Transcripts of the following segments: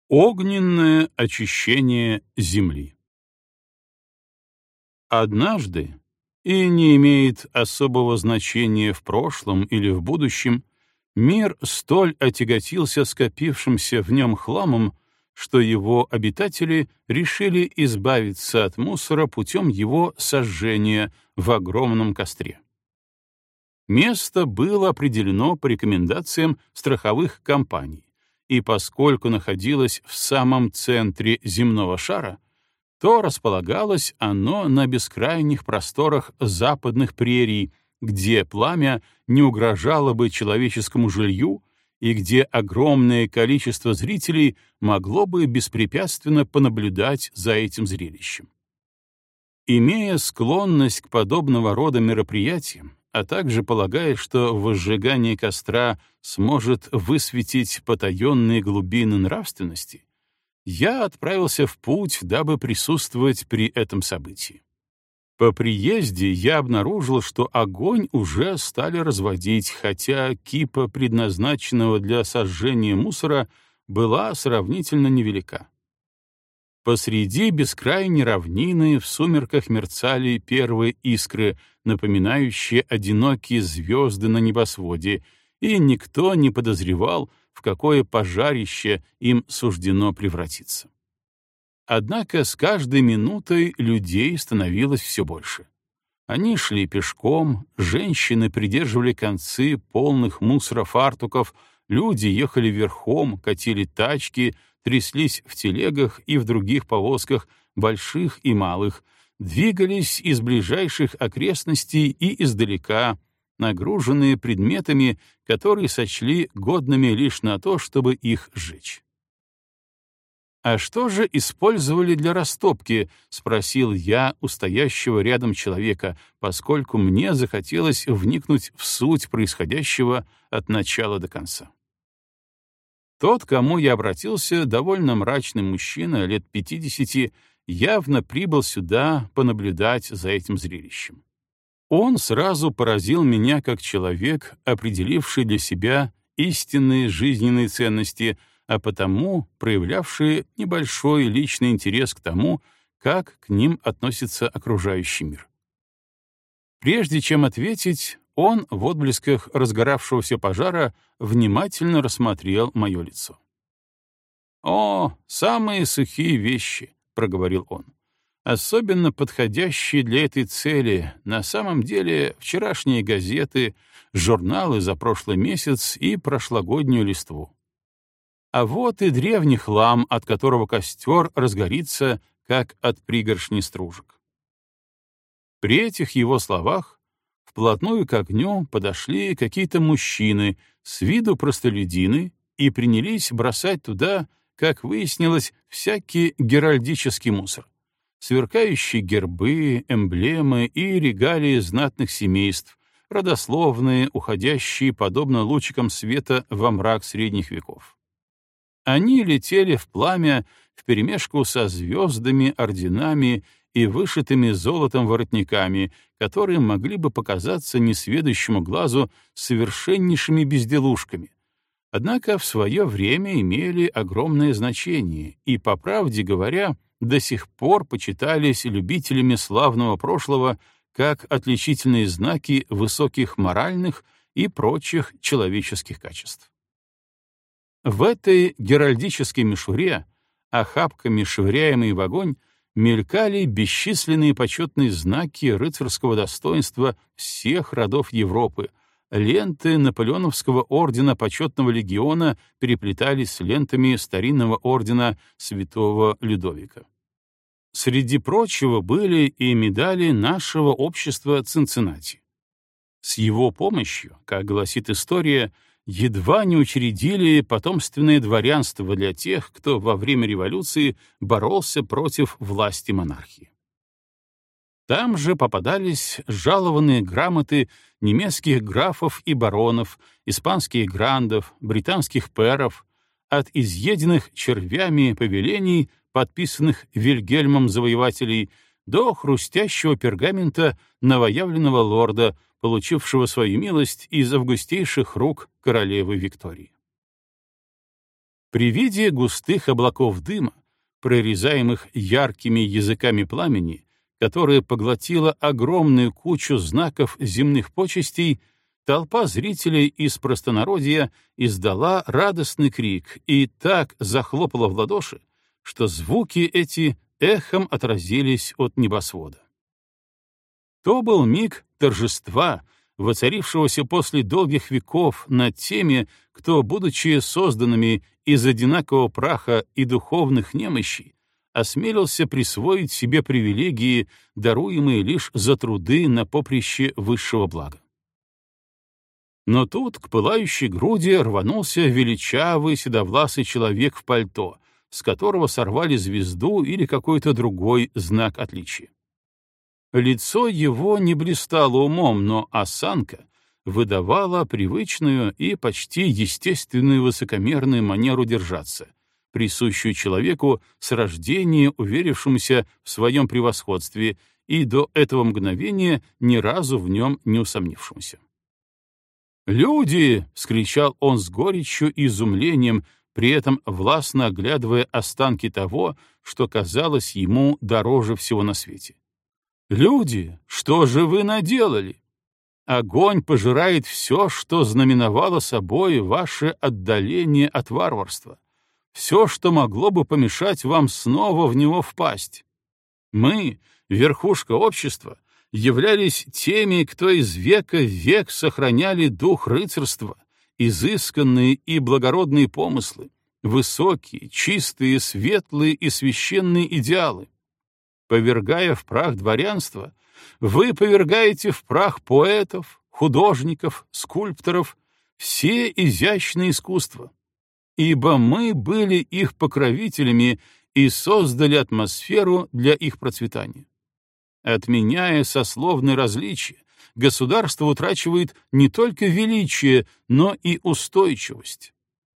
Огненное очищение Земли. Однажды, и не имеет особого значения в прошлом или в будущем, мир столь отяготился скопившимся в нем хламом, что его обитатели решили избавиться от мусора путем его сожжения в огромном костре. Место было определено по рекомендациям страховых компаний, и поскольку находилось в самом центре земного шара, то располагалось оно на бескрайних просторах западных прерий, где пламя не угрожало бы человеческому жилью и где огромное количество зрителей могло бы беспрепятственно понаблюдать за этим зрелищем. Имея склонность к подобного рода мероприятиям, а также полагая, что возжигание костра сможет высветить потаенные глубины нравственности, я отправился в путь, дабы присутствовать при этом событии. По приезде я обнаружил, что огонь уже стали разводить, хотя кипа, предназначенного для сожжения мусора, была сравнительно невелика. Посреди бескрайней равнины в сумерках мерцали первые искры, напоминающие одинокие звезды на небосводе, и никто не подозревал, в какое пожарище им суждено превратиться. Однако с каждой минутой людей становилось все больше. Они шли пешком, женщины придерживали концы полных мусора фартуков, люди ехали верхом, катили тачки, тряслись в телегах и в других повозках, больших и малых, двигались из ближайших окрестностей и издалека, нагруженные предметами, которые сочли годными лишь на то, чтобы их сжечь. «А что же использовали для растопки?» — спросил я у стоящего рядом человека, поскольку мне захотелось вникнуть в суть происходящего от начала до конца. Тот, к кому я обратился, довольно мрачный мужчина, лет 50, явно прибыл сюда понаблюдать за этим зрелищем. Он сразу поразил меня как человек, определивший для себя истинные жизненные ценности, а потому проявлявший небольшой личный интерес к тому, как к ним относится окружающий мир. Прежде чем ответить, он в отблесках разгоравшегося пожара внимательно рассмотрел мое лицо. «О, самые сухие вещи», — проговорил он, «особенно подходящие для этой цели, на самом деле вчерашние газеты, журналы за прошлый месяц и прошлогоднюю листву. А вот и древний хлам, от которого костер разгорится, как от пригоршни стружек». При этих его словах вплотную к огню подошли какие-то мужчины, с виду простолюдины, и принялись бросать туда, как выяснилось, всякий геральдический мусор, сверкающие гербы, эмблемы и регалии знатных семейств, родословные, уходящие, подобно лучикам света, во мрак средних веков. Они летели в пламя вперемешку со звездами, орденами и вышитыми золотом воротниками, которые могли бы показаться несведущему глазу совершеннейшими безделушками, однако в свое время имели огромное значение и, по правде говоря, до сих пор почитались любителями славного прошлого как отличительные знаки высоких моральных и прочих человеческих качеств. В этой геральдической мишуре, охапками швыряемой в огонь, мелькали бесчисленные почетные знаки рыцарского достоинства всех родов Европы, ленты Наполеоновского ордена почетного легиона переплетались с лентами старинного ордена святого Людовика. Среди прочего были и медали нашего общества Цинциннати. С его помощью, как гласит история, едва не учредили потомственное дворянство для тех, кто во время революции боролся против власти монархии. Там же попадались жалованные грамоты немецких графов и баронов, испанских грандов, британских пэров, от изъеденных червями повелений, подписанных Вильгельмом Завоевателей, до хрустящего пергамента новоявленного лорда, получившего свою милость из августейших рук королевы Виктории. При виде густых облаков дыма, прорезаемых яркими языками пламени, которое поглотило огромную кучу знаков земных почестей, толпа зрителей из простонародья издала радостный крик и так захлопала в ладоши, что звуки эти эхом отразились от небосвода. То был миг торжества, воцарившегося после долгих веков над теми, кто, будучи созданными из одинакового праха и духовных немощей, осмелился присвоить себе привилегии, даруемые лишь за труды на поприще высшего блага. Но тут к пылающей груди рванулся величавый седовласый человек в пальто, с которого сорвали звезду или какой-то другой знак отличия. Лицо его не блистало умом, но осанка выдавала привычную и почти естественную высокомерную манеру держаться, присущую человеку с рождения уверившемуся в своем превосходстве и до этого мгновения ни разу в нем не усомнившемуся. «Люди!» — вскричал он с горечью и изумлением, при этом властно оглядывая останки того, что казалось ему дороже всего на свете. «Люди, что же вы наделали? Огонь пожирает все, что знаменовало собой ваше отдаление от варварства, все, что могло бы помешать вам снова в него впасть. Мы, верхушка общества, являлись теми, кто из века в век сохраняли дух рыцарства, изысканные и благородные помыслы, высокие, чистые, светлые и священные идеалы. Повергая в прах дворянство, вы повергаете в прах поэтов, художников, скульпторов, все изящные искусства, ибо мы были их покровителями и создали атмосферу для их процветания. Отменяя сословные различия, государство утрачивает не только величие, но и устойчивость.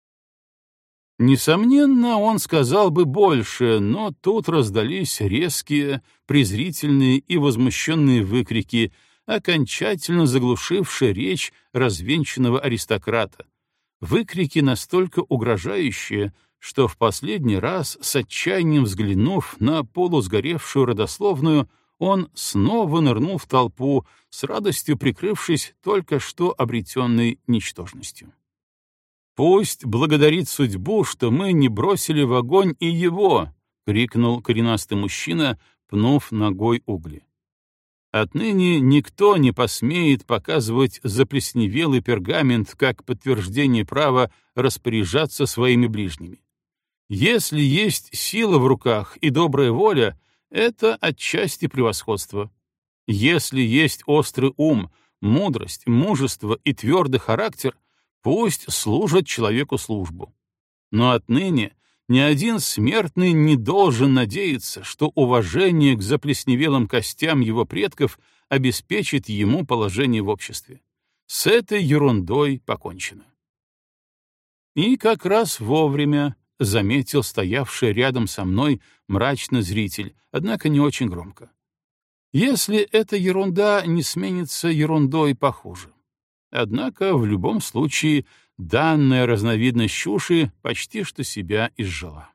Несомненно, он сказал бы больше, но тут раздались резкие, презрительные и возмущенные выкрики, окончательно заглушившие речь развенчанного аристократа. Выкрики настолько угрожающие, что в последний раз, с отчаянием взглянув на полусгоревшую родословную, он снова нырнул в толпу, с радостью прикрывшись только что обретенной ничтожностью. «Пусть благодарит судьбу, что мы не бросили в огонь и его!» — крикнул коренастый мужчина, пнув ногой угли. «Отныне никто не посмеет показывать заплесневелый пергамент как подтверждение права распоряжаться своими ближними. Если есть сила в руках и добрая воля, это отчасти превосходство. Если есть острый ум, мудрость, мужество и твердый характер, пусть служат человеку службу. Но отныне ни один смертный не должен надеяться, что уважение к заплесневелым костям его предков обеспечит ему положение в обществе. С этой ерундой покончено». И как раз вовремя заметил стоявший рядом со мной мрачный зритель, однако не очень громко. Если эта ерунда не сменится ерундой похуже. Однако в любом случае данная разновидность чуши почти что себя изжила.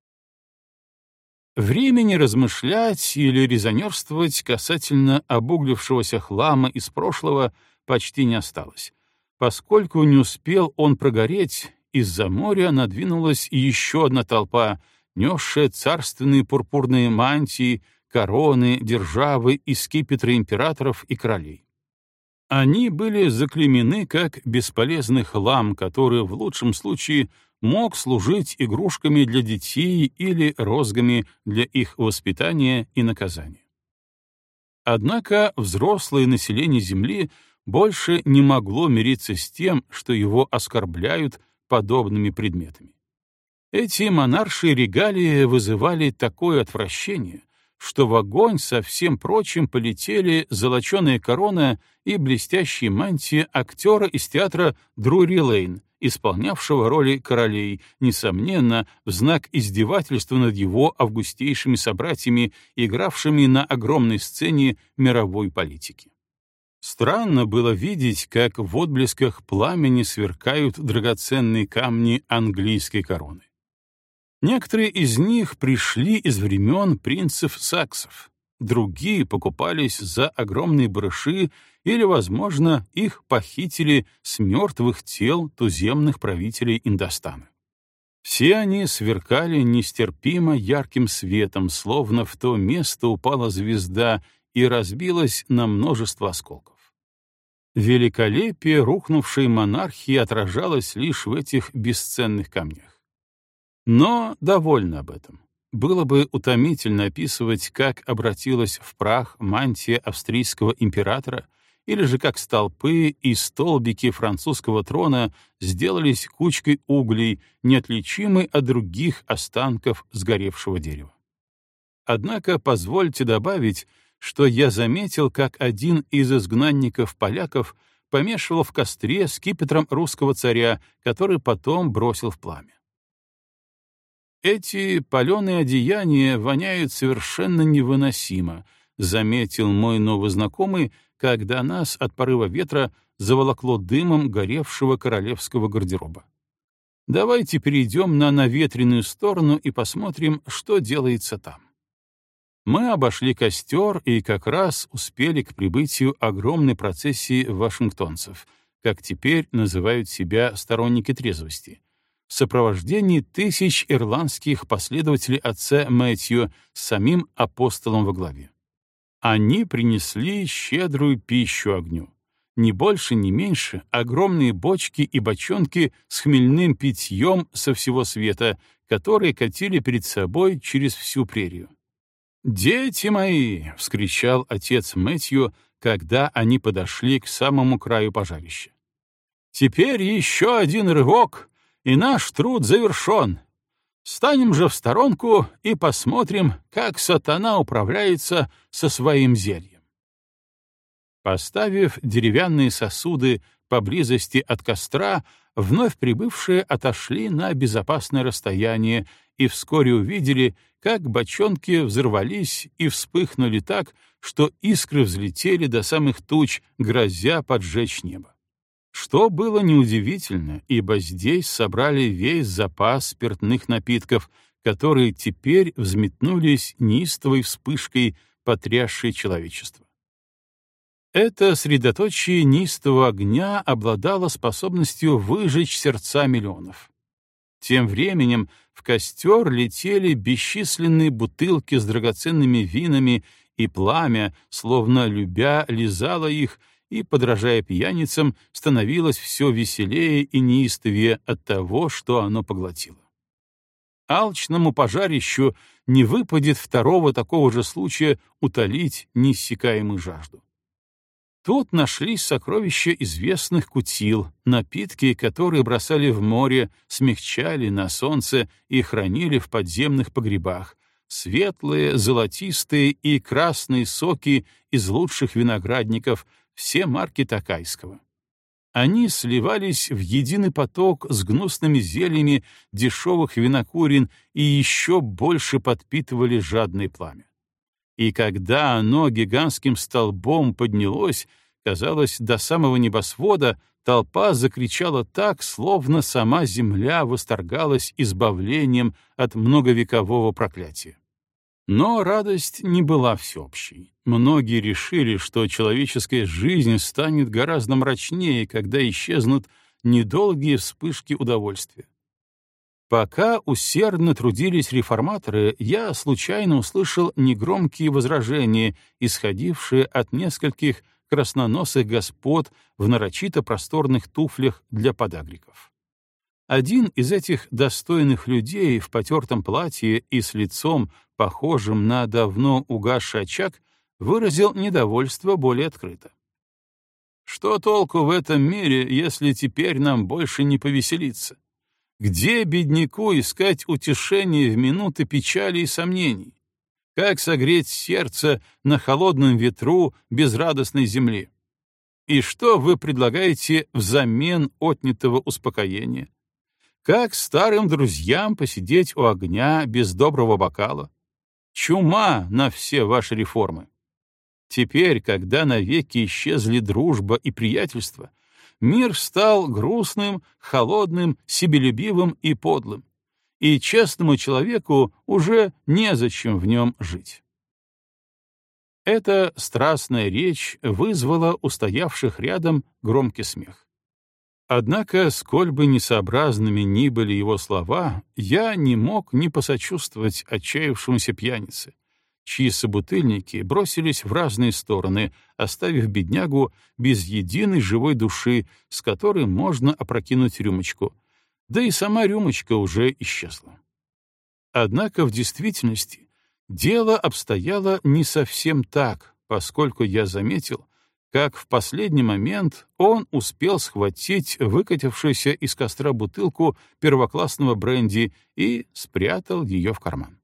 Времени размышлять или резонерствовать касательно обуглившегося хлама из прошлого почти не осталось, поскольку не успел он прогореть, из-за моря надвинулась еще одна толпа, несшая царственные пурпурные мантии, короны, державы и скипетры императоров и королей. Они были заклеймены как бесполезный хлам, который в лучшем случае мог служить игрушками для детей или розгами для их воспитания и наказания. Однако взрослое население Земли больше не могло мириться с тем, что его оскорбляют подобными предметами. Эти монаршие регалии вызывали такое отвращение, что в огонь со всем прочим полетели золоченая корона и блестящие мантии актера из театра Друри-Лейн, исполнявшего роли королей, несомненно, в знак издевательства над его августейшими собратьями, игравшими на огромной сцене мировой политики. Странно было видеть, как в отблесках пламени сверкают драгоценные камни английской короны. Некоторые из них пришли из времен принцев-саксов, другие покупались за огромные барыши или, возможно, их похитили с мертвых тел туземных правителей Индостана. Все они сверкали нестерпимо ярким светом, словно в то место упала звезда и разбилась на множество осколков. Великолепие рухнувшей монархии отражалось лишь в этих бесценных камнях. Но довольно об этом. Было бы утомительно описывать, как обратилась в прах мантия австрийского императора, или же как столпы и столбики французского трона сделались кучкой углей, неотличимой от других останков сгоревшего дерева. Однако позвольте добавить, что я заметил, как один из изгнанников-поляков помешивал в костре скипетром русского царя, который потом бросил в пламя. «Эти паленые одеяния воняют совершенно невыносимо», — заметил мой новый знакомый, когда нас от порыва ветра заволокло дымом горевшего королевского гардероба. «Давайте перейдем на наветренную сторону и посмотрим, что делается там». Мы обошли костер и как раз успели к прибытию огромной процессии вашингтонцев, как теперь называют себя сторонники трезвости, в сопровождении тысяч ирландских последователей отца Мэтью с самим апостолом во главе. Они принесли щедрую пищу огню. Ни больше, ни меньше огромные бочки и бочонки с хмельным питьем со всего света, которые катили перед собой через всю прерию. «Дети мои!» — вскричал отец Мэтью, когда они подошли к самому краю пожарища. «Теперь еще один рывок, и наш труд завершен. Станем же в сторонку и посмотрим, как сатана управляется со своим зельем». Поставив деревянные сосуды поблизости от костра, вновь прибывшие отошли на безопасное расстояние и вскоре увидели, как бочонки взорвались и вспыхнули так, что искры взлетели до самых туч, грозя поджечь небо. Что было неудивительно, ибо здесь собрали весь запас спиртных напитков, которые теперь взметнулись неистовой вспышкой, потрясшей человечество. Это средоточие неистового огня обладало способностью выжечь сердца миллионов. Тем временем в костер летели бесчисленные бутылки с драгоценными винами, и пламя, словно любя, лизало их, и, подражая пьяницам, становилось все веселее и неистовее от того, что оно поглотило. Алчному пожарищу не выпадет второго такого же случая утолить неиссякаемую жажду. Тут нашлись сокровища известных кутил, напитки, которые бросали в море, смягчали на солнце и хранили в подземных погребах, светлые, золотистые и красные соки из лучших виноградников, все марки Токайского. Они сливались в единый поток с гнусными зельями дешевых винокурен и еще больше подпитывали жадное пламя. И когда оно гигантским столбом поднялось, казалось, до самого небосвода, толпа закричала так, словно сама земля восторгалась избавлением от многовекового проклятия. Но радость не была всеобщей. Многие решили, что человеческая жизнь станет гораздо мрачнее, когда исчезнут недолгие вспышки удовольствия. Пока усердно трудились реформаторы, я случайно услышал негромкие возражения, исходившие от нескольких красноносых господ в нарочито просторных туфлях для подагриков. Один из этих достойных людей в потертом платье и с лицом, похожим на давно угасший очаг, выразил недовольство более открыто. «Что толку в этом мире, если теперь нам больше не повеселиться? Где бедняку искать утешение в минуты печали и сомнений? Как согреть сердце на холодном ветру безрадостной земли? И что вы предлагаете взамен отнятого успокоения? Как старым друзьям посидеть у огня без доброго бокала? Чума на все ваши реформы!» Теперь, когда навеки исчезли дружба и приятельство, мир стал грустным, холодным, себелюбивым и подлым, и честному человеку уже незачем в нем жить. Эта страстная речь вызвала у стоявших рядом громкий смех. Однако, сколь бы несообразными ни были его слова, я не мог не посочувствовать отчаявшемуся пьянице, чьи собутыльники бросились в разные стороны, оставив беднягу без единой живой души, с которой можно опрокинуть рюмочку, да и сама рюмочка уже исчезла. Однако в действительности дело обстояло не совсем так, поскольку я заметил, как в последний момент он успел схватить выкатившуюся из костра бутылку первоклассного бренди и спрятал ее в карман.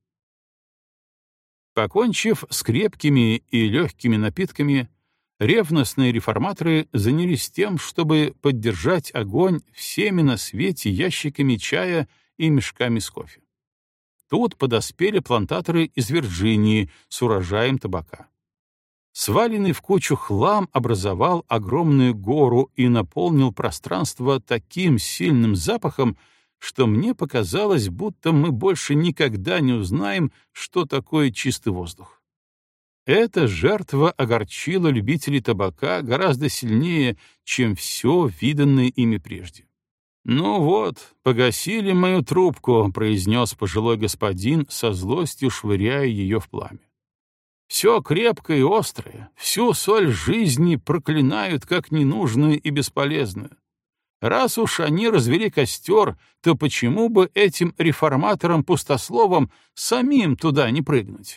Покончив с крепкими и легкими напитками, ревностные реформаторы занялись тем, чтобы поддержать огонь всеми на свете ящиками чая и мешками с кофе. Тут подоспели плантаторы из Вирджинии с урожаем табака. Сваленный в кучу хлам образовал огромную гору и наполнил пространство таким сильным запахом, что мне показалось, будто мы больше никогда не узнаем, что такое чистый воздух. Эта жертва огорчила любителей табака гораздо сильнее, чем все виданное ими прежде. «Ну вот, погасили мою трубку», — произнес пожилой господин, со злостью швыряя ее в пламя. «Все крепкое и острое, всю соль жизни проклинают как ненужную и бесполезную. Раз уж они развели костер, то почему бы этим реформаторам-пустословам самим туда не прыгнуть?»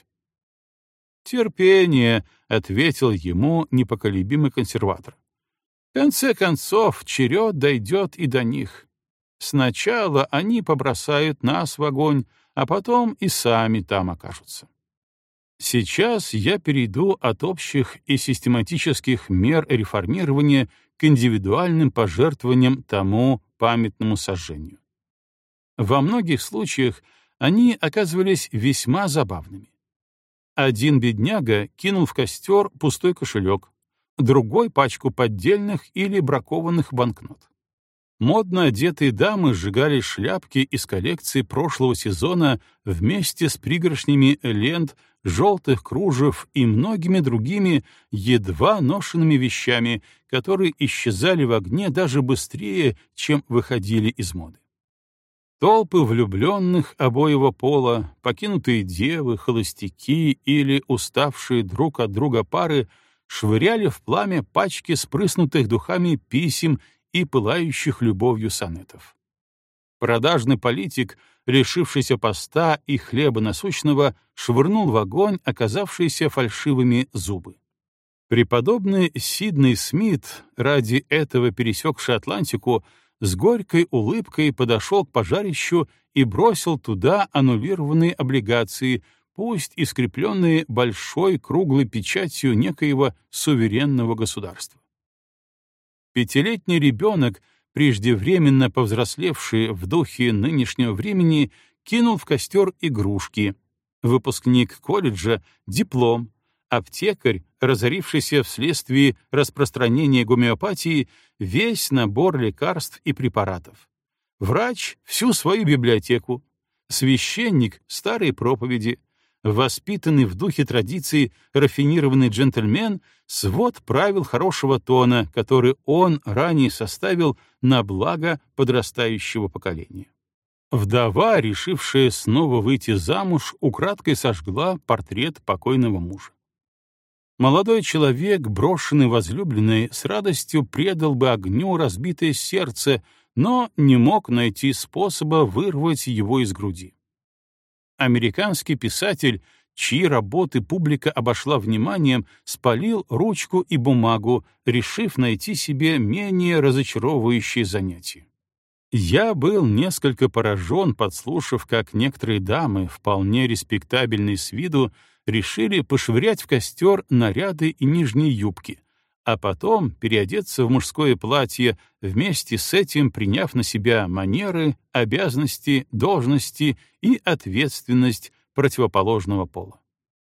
«Терпение», — ответил ему непоколебимый консерватор. «В конце концов, черед дойдет и до них. Сначала они побросают нас в огонь, а потом и сами там окажутся. Сейчас я перейду от общих и систематических мер реформирования к индивидуальным пожертвованиям тому памятному сожжению. Во многих случаях они оказывались весьма забавными. Один бедняга кинул в костер пустой кошелек, другой — пачку поддельных или бракованных банкнот. Модно одетые дамы сжигали шляпки из коллекции прошлого сезона вместе с пригоршнями лент, желтых кружев и многими другими едва ношенными вещами, которые исчезали в огне даже быстрее, чем выходили из моды. Толпы влюбленных обоего пола, покинутые девы, холостяки или уставшие друг от друга пары швыряли в пламя пачки спрыснутых духами писем и пылающих любовью сонетов. Продажный политик, лишившийся поста и хлеба насущного, швырнул в огонь оказавшиеся фальшивыми зубы. Преподобный Сидней Смит, ради этого пересекший Атлантику, с горькой улыбкой подошел к пожарищу и бросил туда аннулированные облигации, пусть и скрепленные большой круглой печатью некоего суверенного государства. Пятилетний ребенок, преждевременно повзрослевший в духе нынешнего времени, кинул в костер игрушки. Выпускник колледжа — диплом. Аптекарь, разорившийся вследствие распространения гомеопатии, весь набор лекарств и препаратов. Врач — всю свою библиотеку. Священник — старые проповеди. Воспитанный в духе традиций рафинированный джентльмен — свод правил хорошего тона, который он ранее составил на благо подрастающего поколения. Вдова, решившая снова выйти замуж, украдкой сожгла портрет покойного мужа. Молодой человек, брошенный возлюбленной, с радостью предал бы огню разбитое сердце, но не мог найти способа вырвать его из груди. Американский писатель, чьи работы публика обошла вниманием, спалил ручку и бумагу, решив найти себе менее разочаровывающее занятие. Я был несколько поражен, подслушав, как некоторые дамы, вполне респектабельные с виду, решили пошвырять в костер наряды и нижние юбки, а потом переодеться в мужское платье, вместе с этим приняв на себя манеры, обязанности, должности и ответственность противоположного пола.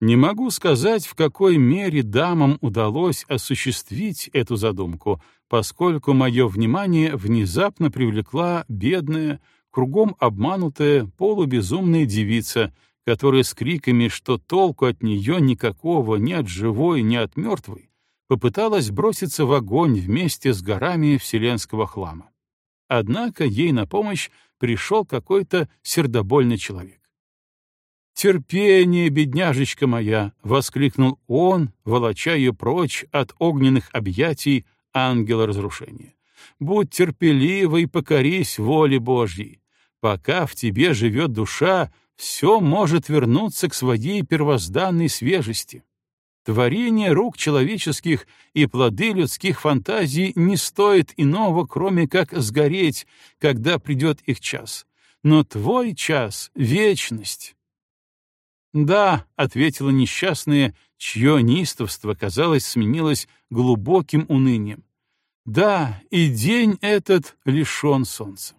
Не могу сказать, в какой мере дамам удалось осуществить эту задумку, поскольку мое внимание внезапно привлекла бедная, кругом обманутая, полубезумная девица, которая с криками, что толку от нее никакого ни от живой, ни от мертвой, попыталась броситься в огонь вместе с горами вселенского хлама. Однако ей на помощь пришел какой-то сердобольный человек. «Терпение, бедняжечка моя!» — воскликнул он, волоча ее прочь от огненных объятий ангела разрушения. «Будь терпелива и покорись воле Божьей. Пока в тебе живет душа, все может вернуться к своей первозданной свежести. Творение рук человеческих и плоды людских фантазий не стоит иного, кроме как сгореть, когда придет их час. Но твой час — вечность». «Да», — ответила несчастная, чье неистовство, казалось, сменилось глубоким унынием. «Да, и день этот лишен солнца».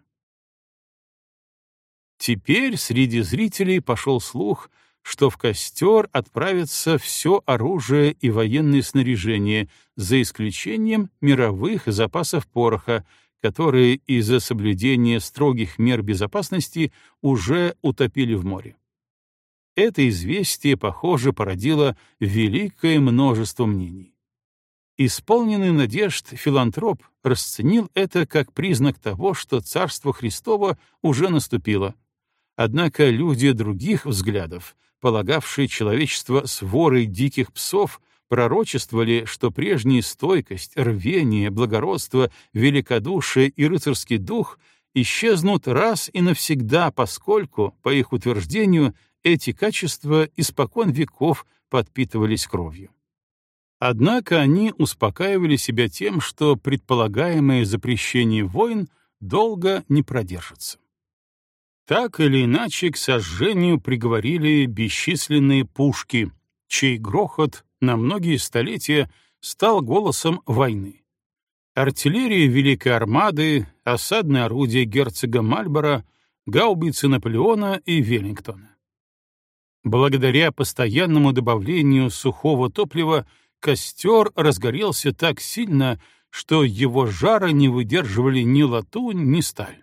Теперь среди зрителей пошел слух, что в костер отправится все оружие и военное снаряжение, за исключением мировых запасов пороха, которые из-за соблюдения строгих мер безопасности уже утопили в море. Это известие, похоже, породило великое множество мнений. Исполненный надежд филантроп расценил это как признак того, что Царство Христово уже наступило. Однако люди других взглядов, полагавшие человечество сворой диких псов, пророчествовали, что прежняя стойкость, рвение, благородство, великодушие и рыцарский дух исчезнут раз и навсегда, поскольку, по их утверждению, эти качества испокон веков подпитывались кровью. Однако они успокаивали себя тем, что предполагаемое запрещение войн долго не продержится. Так или иначе, к сожжению приговорили бесчисленные пушки, чей грохот на многие столетия стал голосом войны. Артиллерия Великой Армады, осадные орудия герцога Мальборо, гаубицы Наполеона и Веллингтона. Благодаря постоянному добавлению сухого топлива костер разгорелся так сильно, что его жара не выдерживали ни латунь, ни сталь.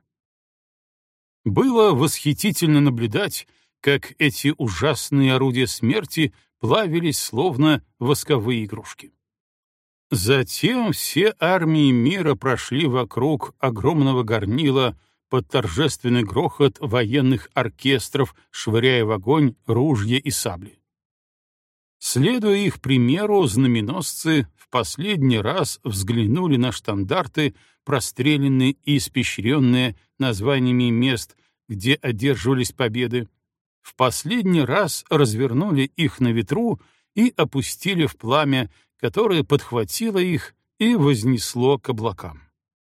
Было восхитительно наблюдать, как эти ужасные орудия смерти плавились словно восковые игрушки. Затем все армии мира прошли вокруг огромного горнила под торжественный грохот военных оркестров, швыряя в огонь ружья и сабли. Следуя их примеру, знаменосцы в последний раз взглянули на штандарты, простреленные и испещренные названиями мест, где одерживались победы, в последний раз развернули их на ветру и опустили в пламя, которое подхватило их и вознесло к облакам.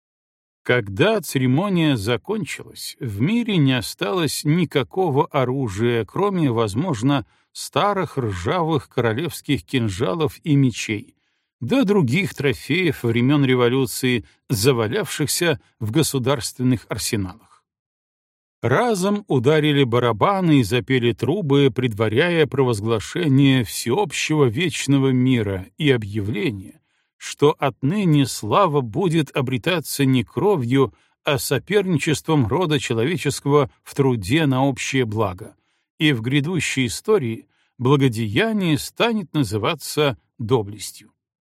Когда церемония закончилась, в мире не осталось никакого оружия, кроме, возможно, старых ржавых королевских кинжалов и мечей, да других трофеев времен революции, завалявшихся в государственных арсеналах. Разом ударили барабаны и запели трубы, предваряя провозглашение всеобщего вечного мира и объявление, что отныне слава будет обретаться не кровью, а соперничеством рода человеческого в труде на общее благо, и в грядущей истории благодеяние станет называться доблестью.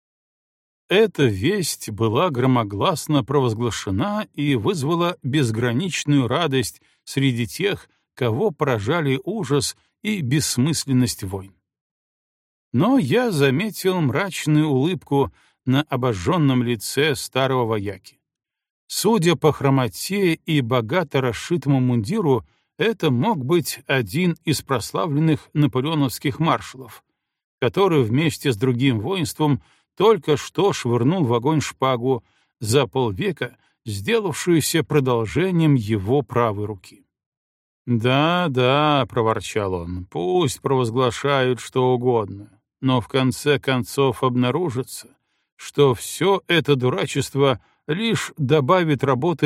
Эта весть была громогласно провозглашена и вызвала безграничную радость среди тех, кого поражали ужас и бессмысленность войн. Но я заметил мрачную улыбку на обожженном лице старого вояки. Судя по хромоте и богато расшитому мундиру, это мог быть один из прославленных наполеоновских маршалов, который вместе с другим воинством только что швырнул в огонь шпагу, за полвека сделавшуюся продолжением его правой руки. «Да, да», — проворчал он, — «пусть провозглашают что угодно, но в конце концов обнаружится, что все это дурачество лишь добавит работы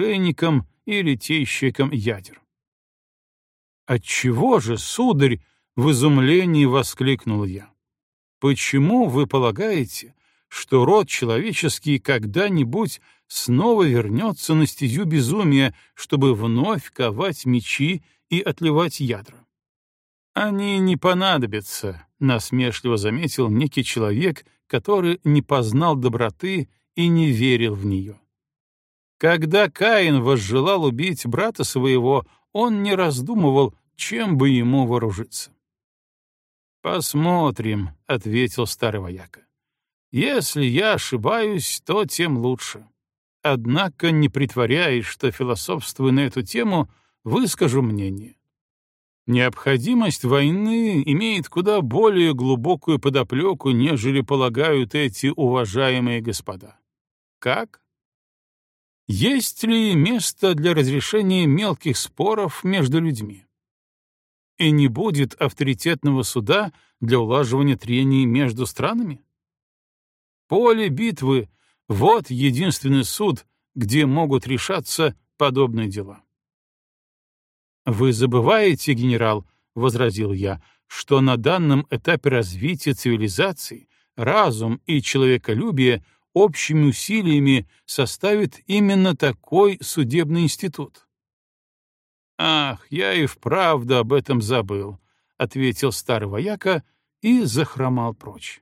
оружейникам и литейщикам ядер». «Отчего же, сударь?» — В изумлении воскликнул я. Почему вы полагаете, что род человеческий когда-нибудь снова вернется на стезю безумия, чтобы вновь ковать мечи и отливать ядра? Они не понадобятся, насмешливо заметил некий человек, который не познал доброты и не верил в нее. Когда Каин возжелал убить брата своего, он не раздумывал, чем бы ему вооружиться. «Посмотрим», — ответил старый вояка. «Если я ошибаюсь, то тем лучше. Однако, не притворяясь, что философствуя на эту тему, выскажу мнение. Необходимость войны имеет куда более глубокую подоплеку, нежели полагают эти уважаемые господа. Как? Есть ли место для разрешения мелких споров между людьми? И не будет авторитетного суда для улаживания трений между странами? Поле битвы — вот единственный суд, где могут решаться подобные дела. «Вы забываете, генерал, — возразил я, — что на данном этапе развития цивилизации разум и человеколюбие общими усилиями составит именно такой судебный институт». «Ах, я и вправду об этом забыл», — ответил старый вояка и захромал прочь.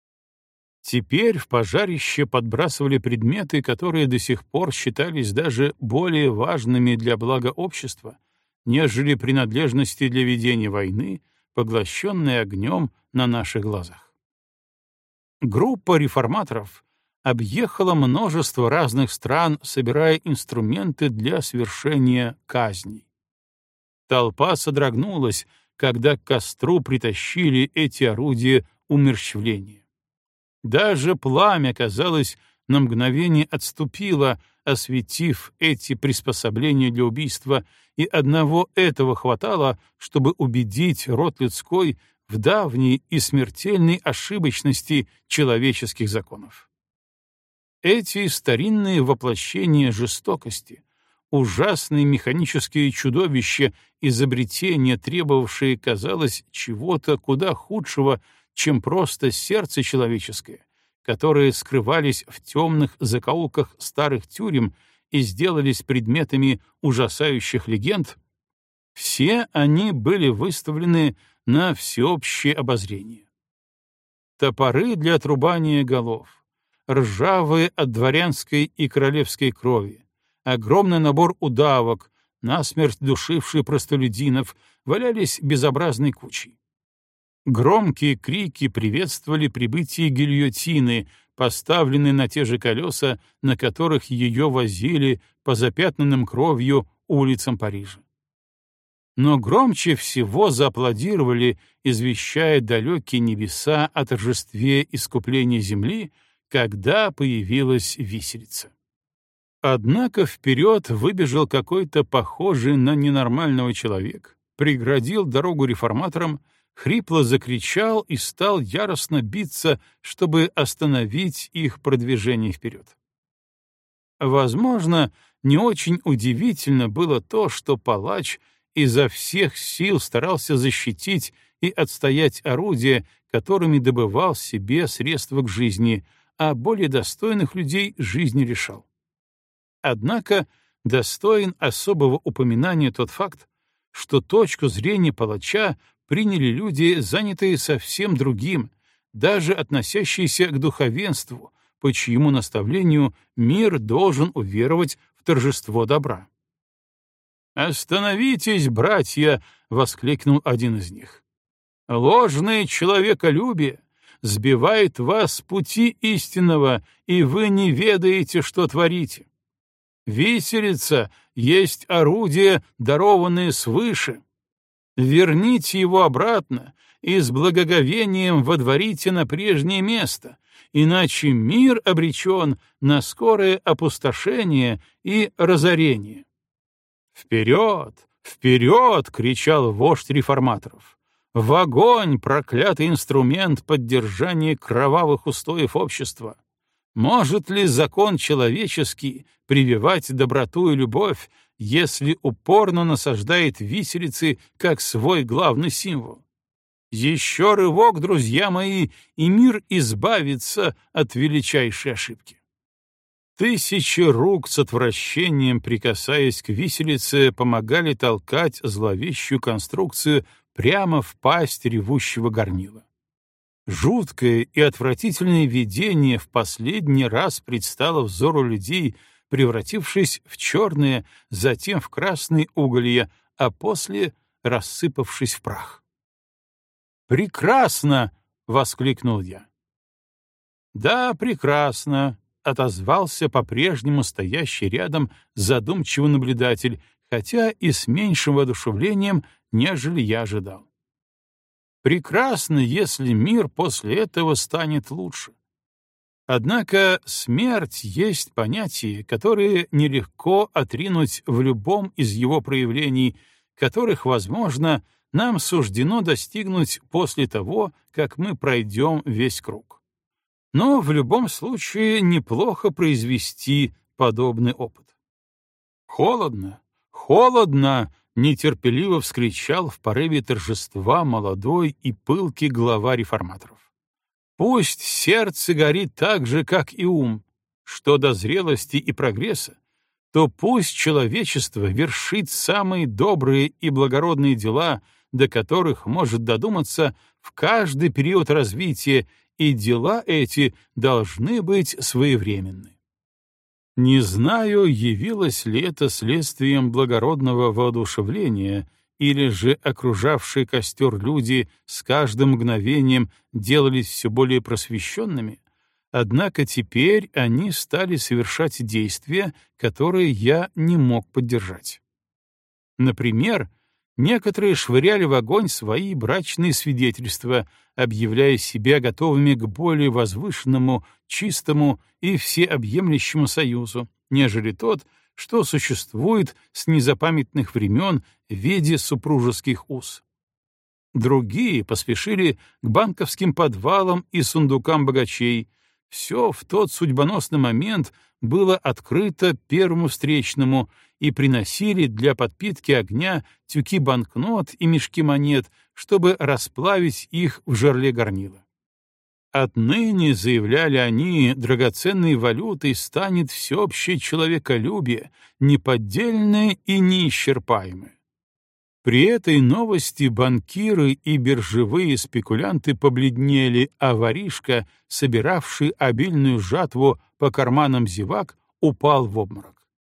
Теперь в пожарище подбрасывали предметы, которые до сих пор считались даже более важными для блага общества, нежели принадлежности для ведения войны, поглощенные огнем на наших глазах. Группа реформаторов объехала множество разных стран, собирая инструменты для свершения казней. Толпа содрогнулась, когда к костру притащили эти орудия умерщвления. Даже пламя, казалось, на мгновение отступило, осветив эти приспособления для убийства, и одного этого хватало, чтобы убедить род людской в давней и смертельной ошибочности человеческих законов. Эти старинные воплощения жестокости, ужасные механические чудовища, изобретения, требовавшие, казалось, чего-то куда худшего, чем просто сердце человеческое, которые скрывались в темных закоулках старых тюрем и сделались предметами ужасающих легенд, все они были выставлены на всеобщее обозрение. Топоры для отрубания голов, ржавые от дворянской и королевской крови, огромный набор удавок, насмерть душившие простолюдинов, валялись безобразной кучей. Громкие крики приветствовали прибытие гильотины, поставленной на те же колеса, на которых ее возили по запятнанным кровью улицам Парижа. Но громче всего зааплодировали, извещая далекие небеса о торжестве искупления земли, когда появилась виселица. Однако вперед выбежал какой-то похожий на ненормального человек, преградил дорогу реформаторам, хрипло закричал и стал яростно биться, чтобы остановить их продвижение вперед. Возможно, не очень удивительно было то, что палач изо всех сил старался защитить и отстоять орудия, которыми добывал себе средства к жизни, а более достойных людей жизни лишал. Однако достоин особого упоминания тот факт, что точку зрения палача приняли люди, занятые совсем другим, даже относящиеся к духовенству, по чьему наставлению мир должен уверовать в торжество добра. «Остановитесь, братья!» — воскликнул один из них. «Ложное человеколюбие сбивает вас с пути истинного, и вы не ведаете, что творите. Виселица есть орудие, дарованное свыше. Верните его обратно и с благоговением водворите на прежнее место, иначе мир обречен на скорое опустошение и разорение». «Вперед! Вперед!» — кричал вождь реформаторов. «В огонь, проклятый инструмент поддержания кровавых устоев общества! Может ли закон человеческий прививать доброту и любовь, если упорно насаждает виселицы как свой главный символ? Еще рывок, друзья мои, и мир избавится от величайшей ошибки. Тысячи рук с отвращением, прикасаясь к виселице, помогали толкать зловещую конструкцию прямо в пасть ревущего горнила. Жуткое и отвратительное видение в последний раз предстало взору людей, превратившись в черные, затем в красные уголья, а после рассыпавшись в прах. «Прекрасно!» — воскликнул я. «Да, прекрасно!» — отозвался по-прежнему стоящий рядом задумчивый наблюдатель, хотя и с меньшим воодушевлением, нежели я ожидал. «Прекрасно, если мир после этого станет лучше. Однако смерть есть понятие, которое нелегко отринуть в любом из его проявлений, которых, возможно, нам суждено достигнуть после того, как мы пройдем весь круг. Но в любом случае неплохо произвести подобный опыт. «Холодно, холодно!» — нетерпеливо вскричал в порыве торжества молодой и пылкий глава реформаторов. «Пусть сердце горит так же, как и ум. Что до зрелости и прогресса, то пусть человечество вершит самые добрые и благородные дела, до которых может додуматься в каждый период развития, и дела эти должны быть своевременны. Не знаю, явилось ли это следствием благородного воодушевления, или же окружавшие костер люди с каждым мгновением делались все более просвещенными, однако теперь они стали совершать действия, которые я не мог поддержать. Например, некоторые швыряли в огонь свои брачные свидетельства, объявляя себя готовыми к более возвышенному, чистому и всеобъемлющему союзу, нежели тот, что существует с незапамятных времен в виде супружеских уз. Другие поспешили к банковским подвалам и сундукам богачей. Все в тот судьбоносный момент было открыто первому встречному, и приносили для подпитки огня тюки банкнот и мешки монет, чтобы расплавить их в жерле горнила. Отныне, заявляли они, драгоценной валютой станет всеобщее человеколюбие, неподдельное и неисчерпаемое. При этой новости банкиры и биржевые спекулянты побледнели, а воришка, собиравший обильную жатву по карманам зевак, упал в обморок.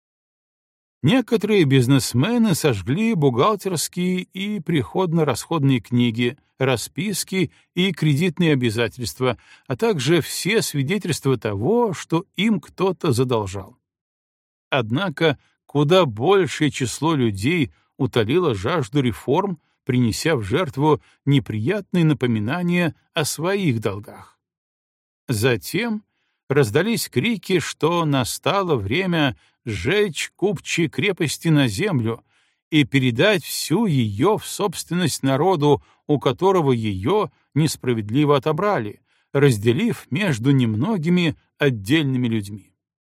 Некоторые бизнесмены сожгли бухгалтерские и приходно-расходные книги, расписки и кредитные обязательства, а также все свидетельства того, что им кто-то задолжал. Однако куда большее число людей утолило жажду реформ, принеся в жертву неприятные напоминания о своих долгах. Затем раздались крики, что настало время сжечь купчие крепости на землю и передать всю ее в собственность народу, у которого ее несправедливо отобрали, разделив между немногими отдельными людьми.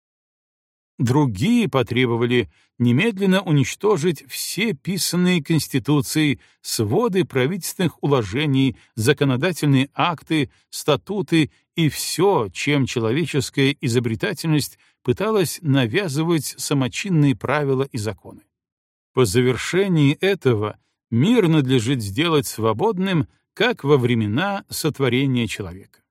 Другие потребовали немедленно уничтожить все писанные Конституцией, своды правительственных уложений, законодательные акты, статуты и все, чем человеческая изобретательность пыталась навязывать самочинные правила и законы. По завершении этого мир надлежит сделать свободным, как во времена сотворения человека.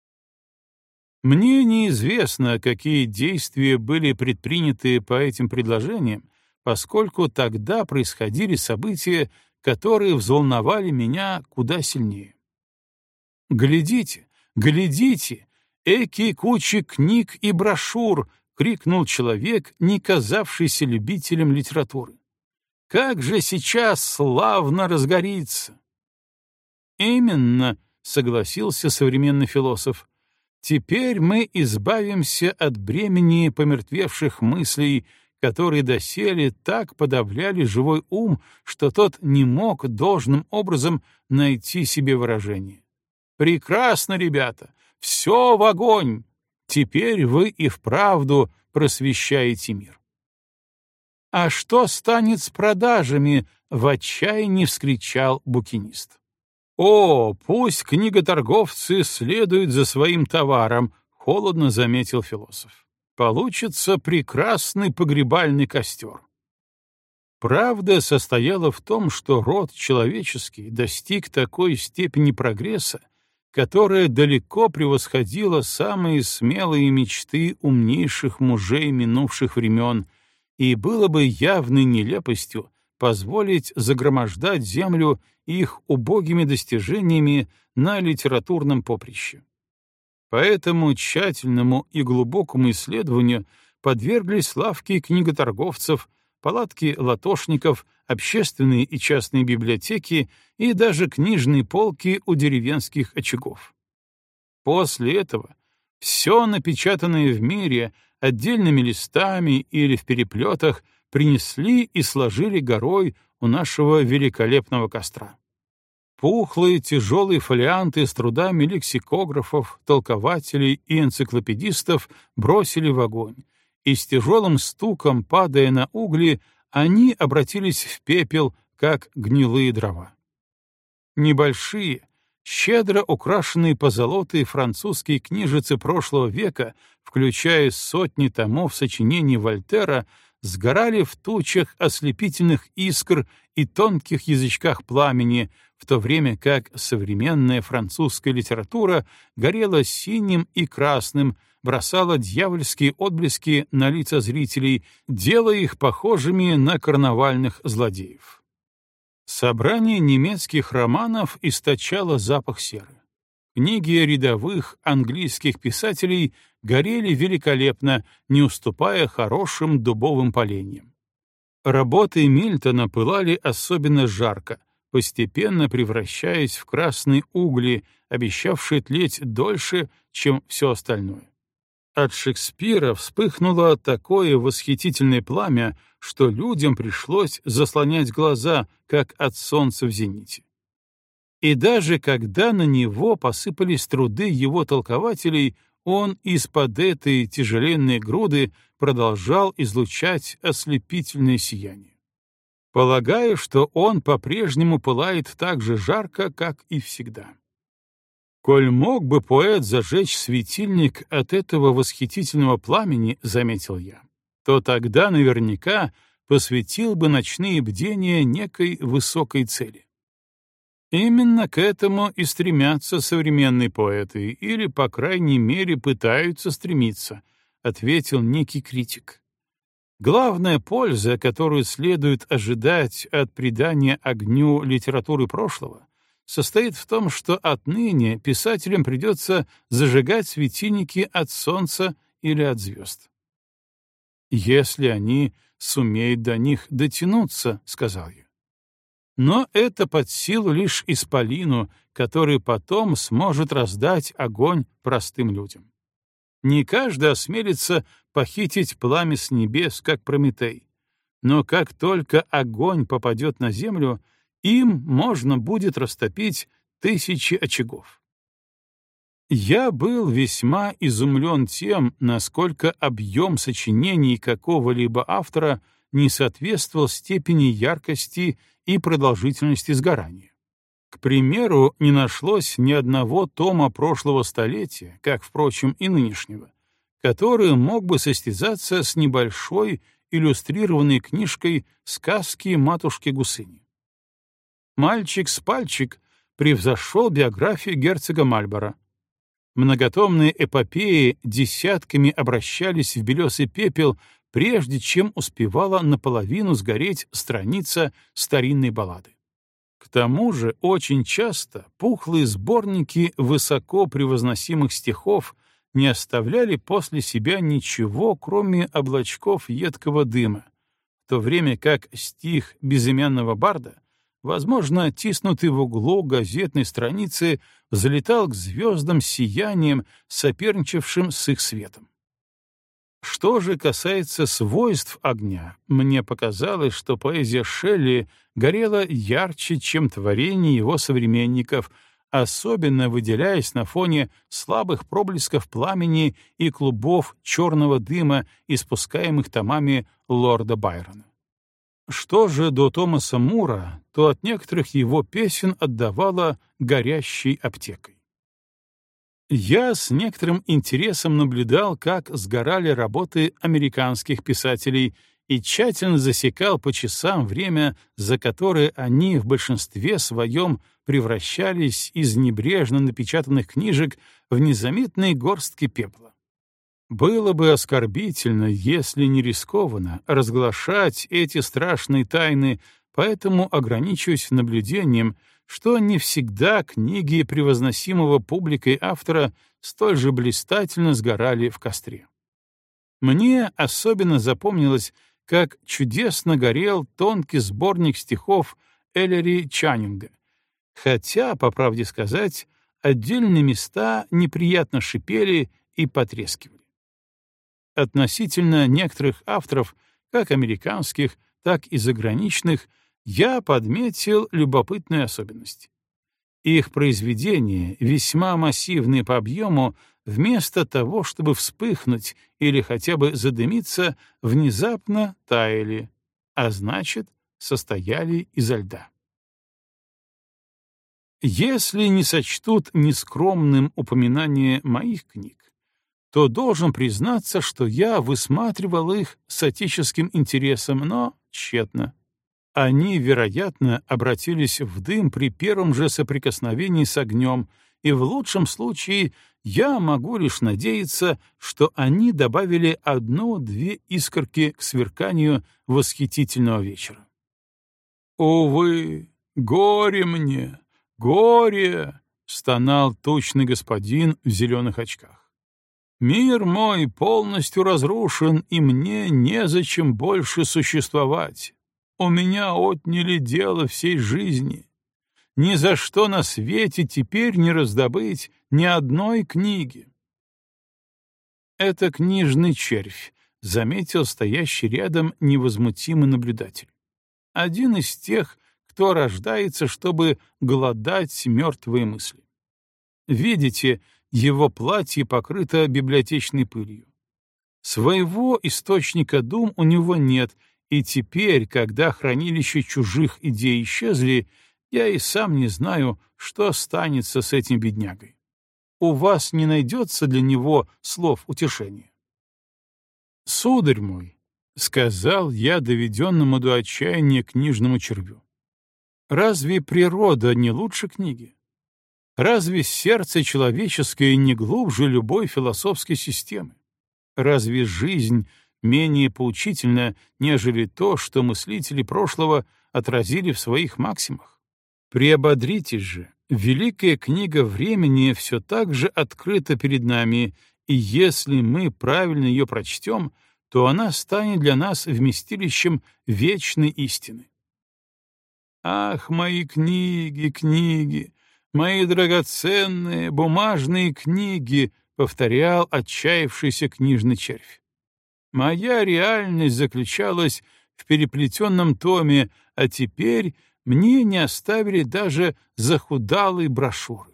Мне неизвестно, какие действия были предприняты по этим предложениям, поскольку тогда происходили события, которые взволновали меня куда сильнее. «Глядите, глядите! Эки кучи книг и брошюр!» — крикнул человек, не казавшийся любителем литературы. «Как же сейчас славно разгорится!» «Именно», — согласился современный философ, «теперь мы избавимся от бремени помертвевших мыслей, которые доселе так подавляли живой ум, что тот не мог должным образом найти себе выражение. Прекрасно, ребята, все в огонь! Теперь вы и вправду просвещаете мир». «А что станет с продажами?» — в отчаянии вскричал букинист. «О, пусть книготорговцы следуют за своим товаром», — холодно заметил философ. «Получится прекрасный погребальный костер». Правда состояла в том, что род человеческий достиг такой степени прогресса, которая далеко превосходила самые смелые мечты умнейших мужей минувших времен, и было бы явной нелепостью позволить загромождать землю их убогими достижениями на литературном поприще. Поэтому тщательному и глубокому исследованию подверглись лавки книготорговцев, палатки латошников, общественные и частные библиотеки и даже книжные полки у деревенских очагов. После этого все напечатанное в мире отдельными листами или в переплетах принесли и сложили горой у нашего великолепного костра. Пухлые тяжелые фолианты с трудами лексикографов, толкователей и энциклопедистов бросили в огонь, и с тяжелым стуком, падая на угли, они обратились в пепел, как гнилые дрова. Небольшие, щедро украшенные позолотой французские книжицы прошлого века, включая сотни томов сочинений Вольтера, сгорали в тучах ослепительных искр и тонких язычках пламени, в то время как современная французская литература горела синим и красным, бросала дьявольские отблески на лица зрителей, делая их похожими на карнавальных злодеев. Собрание немецких романов источало запах серы. Книги рядовых английских писателей горели великолепно, не уступая хорошим дубовым поленьям. Работы Мильтона пылали особенно жарко, постепенно превращаясь в красные угли, обещавшие тлеть дольше, чем все остальное. От Шекспира вспыхнуло такое восхитительное пламя, что людям пришлось заслонять глаза, как от солнца в зените. И даже когда на него посыпались труды его толкователей, он из-под этой тяжеленной груды продолжал излучать ослепительное сияние. Полагаю, что он по-прежнему пылает так же жарко, как и всегда. «Коль мог бы поэт зажечь светильник от этого восхитительного пламени, — заметил я, — то тогда наверняка посвятил бы ночные бдения некой высокой цели. Именно к этому и стремятся современные поэты, или, по крайней мере, пытаются стремиться, — ответил некий критик. Главная польза, которую следует ожидать от предания огню литературы прошлого, состоит в том, что отныне писателям придется зажигать светильники от солнца или от звезд. «Если они сумеют до них дотянуться», — сказал я. «Но это под силу лишь исполину, который потом сможет раздать огонь простым людям. Не каждый осмелится похитить пламя с небес, как Прометей, но как только огонь попадет на землю, им можно будет растопить тысячи очагов». Я был весьма изумлен тем, насколько объем сочинений какого-либо автора не соответствовал степени яркости и продолжительности сгорания. К примеру, не нашлось ни одного тома прошлого столетия, как, впрочем, и нынешнего, который мог бы состязаться с небольшой иллюстрированной книжкой «Сказки матушки Гусыни». «Мальчик с пальчик» превзошел биографию герцога Мальборо. Многотомные эпопеи десятками обращались в белесый пепел, прежде чем успевала наполовину сгореть страница старинной баллады. К тому же очень часто пухлые сборники высоко превозносимых стихов не оставляли после себя ничего, кроме облачков едкого дыма, в то время как стих безымянного барда, возможно, тиснутый в углу газетной страницы, взлетал к звездам сиянием, соперничавшим с их светом. Что же касается свойств огня, мне показалось, что поэзия Шелли горела ярче, чем творение его современников, особенно выделяясь на фоне слабых проблесков пламени и клубов черного дыма, испускаемых томами лорда Байрона. Что же до Томаса Мура, то от некоторых его песен отдавало горящей аптекой. Я с некоторым интересом наблюдал, как сгорали работы американских писателей, и тщательно засекал по часам время, за которое они в большинстве своем превращались из небрежно напечатанных книжек в незаметные горстки пепла. Было бы оскорбительно, если не рискованно, разглашать эти страшные тайны, поэтому ограничусь наблюдением, что не всегда книги превозносимого публикой автора столь же блистательно сгорали в костре. Мне особенно запомнилось, как чудесно горел тонкий сборник стихов Эллери Чаннинга, хотя, по правде сказать, отдельные места неприятно шипели и потрескивали. Относительно некоторых авторов, как американских, так и заграничных, я подметил любопытную особенность. Их произведения, весьма массивные по объему, вместо того, чтобы вспыхнуть или хотя бы задымиться, внезапно таяли, а значит, состояли изо льда. Если не сочтут нескромным упоминание моих книг, то должен признаться, что я высматривал их с отеческим интересом, но тщетно. Они, вероятно, обратились в дым при первом же соприкосновении с огнем, и в лучшем случае я могу лишь надеяться, что они добавили одну-две искорки к сверканию восхитительного вечера. «Увы, горе мне, горе!» — стонал тучный господин в зеленых очках. «Мир мой полностью разрушен, и мне незачем больше существовать. У меня отняли дело всей жизни. Ни за что на свете теперь не раздобыть ни одной книги». «Это книжный червь», — заметил стоящий рядом невозмутимый наблюдатель. «Один из тех, кто рождается, чтобы голодать мертвые мысли. Видите, его платье покрыто библиотечной пылью. Своего источника дум у него нет, и теперь, когда хранилища чужих идей исчезли, я и сам не знаю, что останется с этим беднягой. У вас не найдется для него слов утешения?» «Сударь мой», — сказал я доведенному до отчаяния книжному червю, — «разве природа не лучше книги? Разве сердце человеческое не глубже любой философской системы? Разве жизнь менее поучительна, нежели то, что мыслители прошлого отразили в своих максимах? Приободритесь же, великая книга времени все так же открыта перед нами, и если мы правильно ее прочтем, то она станет для нас вместилищем вечной истины. Ах, мои книги, книги! Мои драгоценные бумажные книги, — повторял отчаявшийся книжный червь. Моя реальность заключалась в переплетенном томе, а теперь мне не оставили даже захудалой брошюры.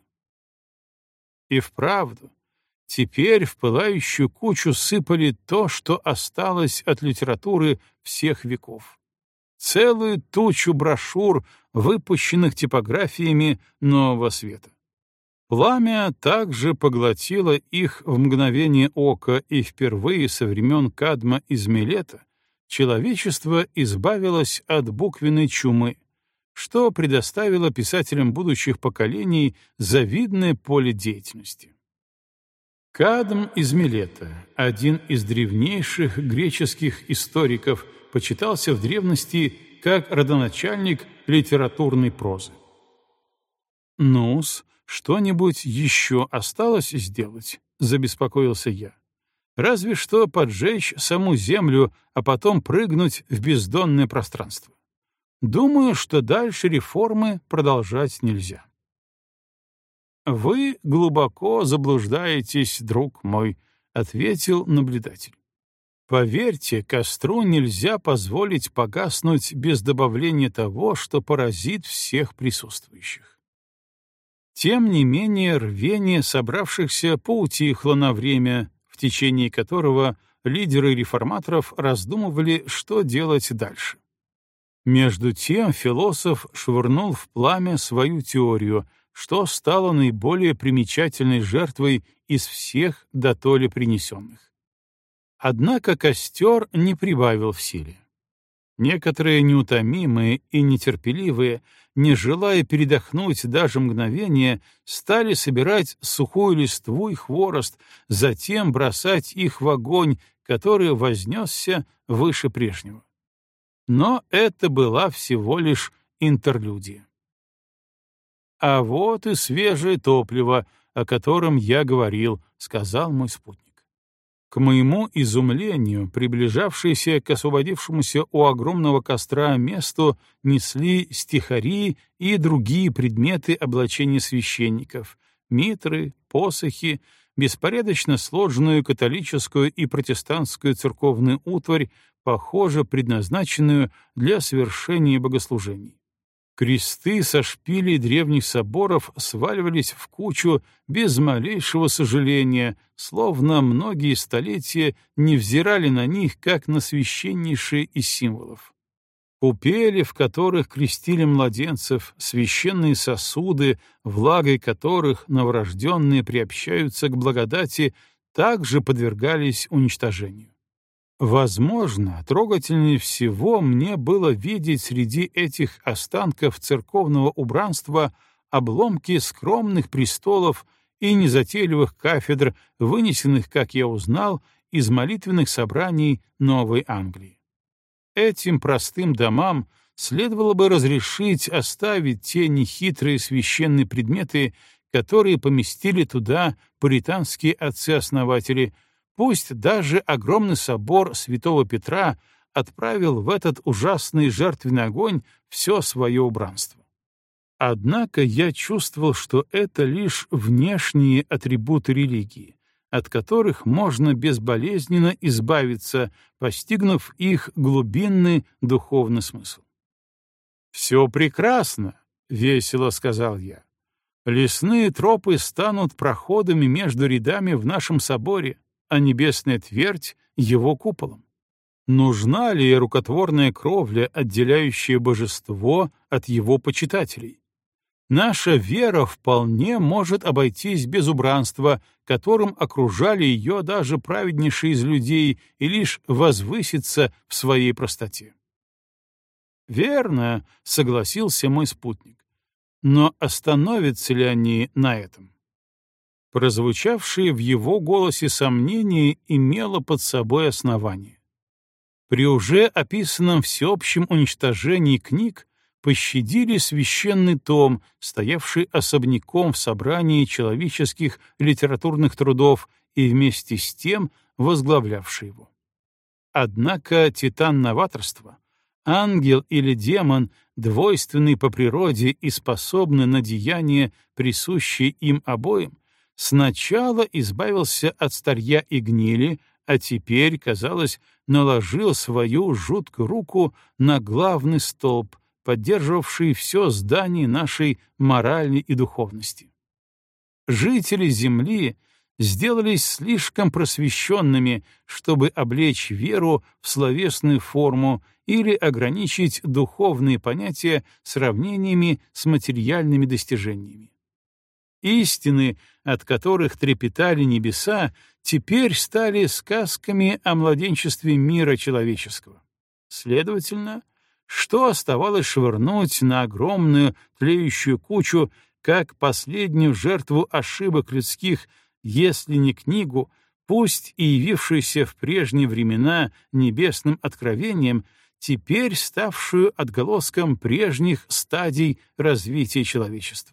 И вправду, теперь в пылающую кучу сыпали то, что осталось от литературы всех веков. Целую тучу брошюр, выпущенных типографиями нового света. Пламя также поглотило их в мгновение ока, и впервые со времен Кадма из Милета человечество избавилось от буквенной чумы, что предоставило писателям будущих поколений завидное поле деятельности. Кадм из Милета, один из древнейших греческих историков, почитался в древности как родоначальник литературной прозы. «Ну-с, что-нибудь еще осталось сделать?» — забеспокоился я. «Разве что поджечь саму землю, а потом прыгнуть в бездонное пространство. Думаю, что дальше реформы продолжать нельзя». «Вы глубоко заблуждаетесь, друг мой», — ответил наблюдатель. «Поверьте, костру нельзя позволить погаснуть без добавления того, что поразит всех присутствующих». Тем не менее, рвение собравшихся поутихло на время, в течение которого лидеры реформаторов раздумывали, что делать дальше. Между тем философ швырнул в пламя свою теорию, что стало наиболее примечательной жертвой из всех дотоле принесенных. Однако костер не прибавил в силе. Некоторые неутомимые и нетерпеливые, не желая передохнуть даже мгновение, стали собирать сухую листву и хворост, затем бросать их в огонь, который вознесся выше прежнего. Но это была всего лишь интерлюдия. «А вот и свежее топливо, о котором я говорил», — сказал мой спутник. К моему изумлению, приближавшиеся к освободившемуся у огромного костра месту несли стихари и другие предметы облачения священников, митры, посохи, беспорядочно сложенную католическую и протестантскую церковную утварь, похоже, предназначенную для совершения богослужений. Кресты со шпилей древних соборов сваливались в кучу без малейшего сожаления, словно многие столетия не взирали на них, как на священнейшие из символов. Купели, в которых крестили младенцев, священные сосуды, влагой которых новорожденные приобщаются к благодати, также подвергались уничтожению. Возможно, трогательнее всего мне было видеть среди этих останков церковного убранства обломки скромных престолов и незатейливых кафедр, вынесенных, как я узнал, из молитвенных собраний Новой Англии. Этим простым домам следовало бы разрешить оставить те нехитрые священные предметы, которые поместили туда пуританские отцы-основатели. Пусть даже огромный собор святого Петра отправил в этот ужасный жертвенный огонь все свое убранство. Однако я чувствовал, что это лишь внешние атрибуты религии, от которых можно безболезненно избавиться, постигнув их глубинный духовный смысл. «Все прекрасно», — весело сказал я. «Лесные тропы станут проходами между рядами в нашем соборе, а небесная твердь — его куполом. Нужна ли рукотворная кровля, отделяющая божество от его почитателей? Наша вера вполне может обойтись без убранства, которым окружали ее даже праведнейшие из людей, и лишь возвыситься в своей простоте». «Верно», — согласился мой спутник. «Но остановятся ли они на этом?» Прозвучавшее в его голосе сомнение имело под собой основание. При уже описанном всеобщем уничтожении книг пощадили священный том, стоявший особняком в собрании человеческих литературных трудов и вместе с тем возглавлявший его. Однако титан новаторства, ангел или демон, двойственный по природе и способный на деяния, присущие им обоим, сначала избавился от старья и гнили, а теперь, казалось, наложил свою жуткую руку на главный столб, поддерживавший все здание нашей морали и духовности. Жители Земли сделались слишком просвещенными, чтобы облечь веру в словесную форму или ограничить духовные понятия сравнениями с материальными достижениями. Истины, от которых трепетали небеса, теперь стали сказками о младенчестве мира человеческого. Следовательно, что оставалось швырнуть на огромную тлеющую кучу, как последнюю жертву ошибок людских, если не книгу, пусть и явившуюся в прежние времена небесным откровением, теперь ставшую отголоском прежних стадий развития человечества.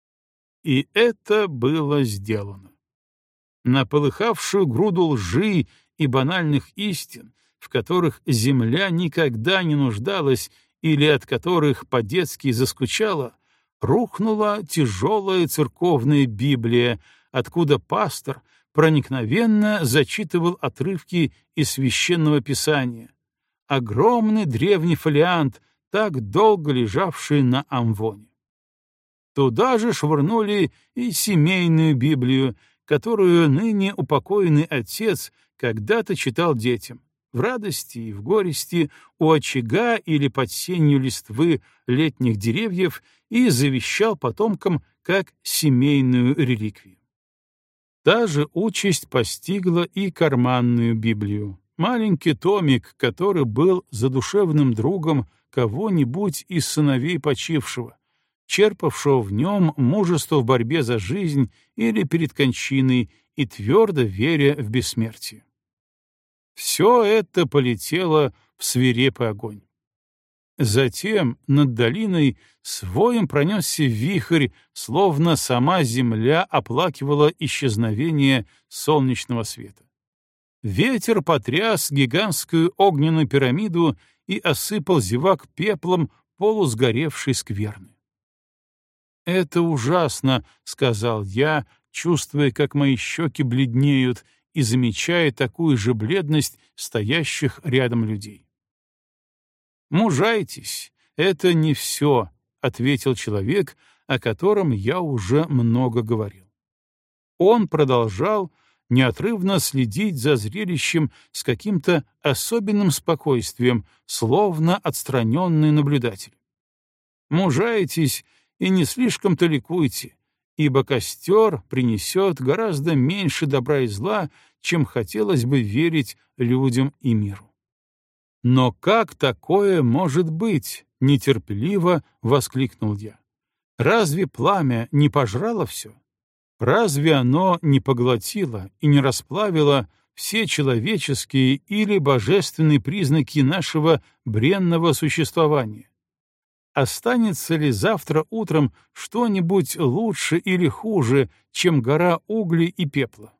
И это было сделано. На полыхавшую груду лжи и банальных истин, в которых земля никогда не нуждалась или от которых по-детски заскучала, рухнула тяжелая церковная Библия, откуда пастор проникновенно зачитывал отрывки из Священного Писания, огромный древний фолиант, так долго лежавший на амвоне. Туда же швырнули и семейную Библию, которую ныне упокоенный отец когда-то читал детям, в радости и в горести, у очага или под сенью листвы летних деревьев и завещал потомкам как семейную реликвию. Та же участь постигла и карманную Библию, маленький томик, который был задушевным другом кого-нибудь из сыновей почившего, черпавшего в нем мужество в борьбе за жизнь или перед кончиной и твердо веря в бессмертие. Все это полетело в свирепый огонь. Затем над долиной с воем пронесся вихрь, словно сама земля оплакивала исчезновение солнечного света. Ветер потряс гигантскую огненную пирамиду и осыпал зевак пеплом полусгоревшей скверны. «Это ужасно», — сказал я, чувствуя, как мои щеки бледнеют, и замечая такую же бледность стоящих рядом людей. «Мужайтесь, это не все», — ответил человек, о котором я уже много говорил. Он продолжал неотрывно следить за зрелищем с каким-то особенным спокойствием, словно отстраненный наблюдатель. «Мужайтесь и не слишком-то ликуйте, ибо костер принесет гораздо меньше добра и зла, чем хотелось бы верить людям и миру». «Но как такое может быть?» — нетерпеливо воскликнул я. «Разве пламя не пожрало все? Разве оно не поглотило и не расплавило все человеческие или божественные признаки нашего бренного существования? Останется ли завтра утром что-нибудь лучше или хуже, чем гора углей и пепла?»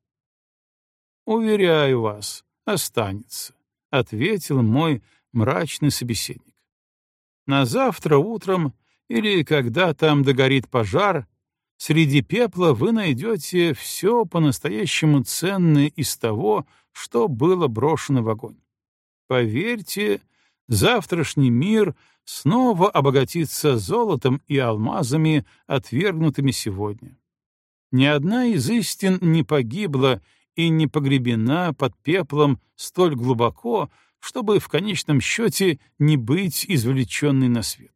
«Уверяю вас, останется», — ответил мой мрачный собеседник. «На завтра утром, или когда там догорит пожар, среди пепла вы найдете все по-настоящему ценное из того, что было брошено в огонь. Поверьте, завтрашний мир снова обогатится золотом и алмазами, отвергнутыми сегодня. Ни одна из истин не погибла и не погребена под пеплом столь глубоко, чтобы в конечном счете не быть извлеченной на свет».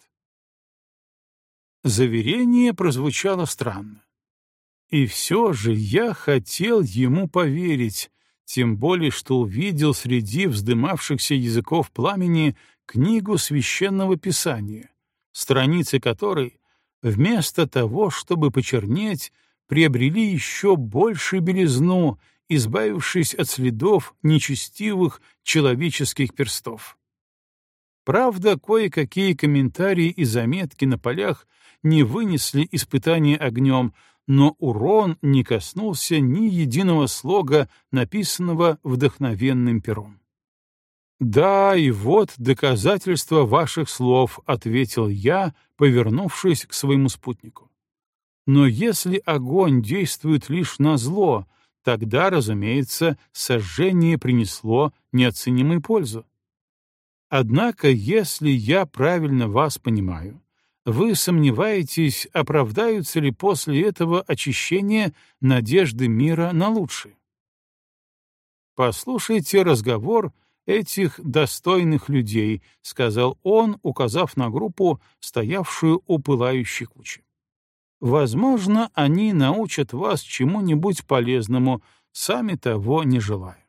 Заверение прозвучало странно. И все же я хотел ему поверить, тем более что увидел среди вздымавшихся языков пламени книгу Священного Писания, страницы которой, вместо того, чтобы почернеть, приобрели еще большую белизну, избавившись от следов нечестивых человеческих перстов. Правда, кое-какие комментарии и заметки на полях не вынесли испытания огнем, но урон не коснулся ни единого слога, написанного вдохновенным пером. «Да, и вот доказательство ваших слов», — ответил я, повернувшись к своему спутнику. «Но если огонь действует лишь на зло, тогда, разумеется, сожжение принесло неоценимую пользу. Однако, если я правильно вас понимаю, вы сомневаетесь, оправдаются ли после этого очищения надежды мира на лучшее. «Послушайте разговор этих достойных людей», — сказал он, указав на группу, стоявшую у пылающей кучи. «Возможно, они научат вас чему-нибудь полезному, сами того не желая».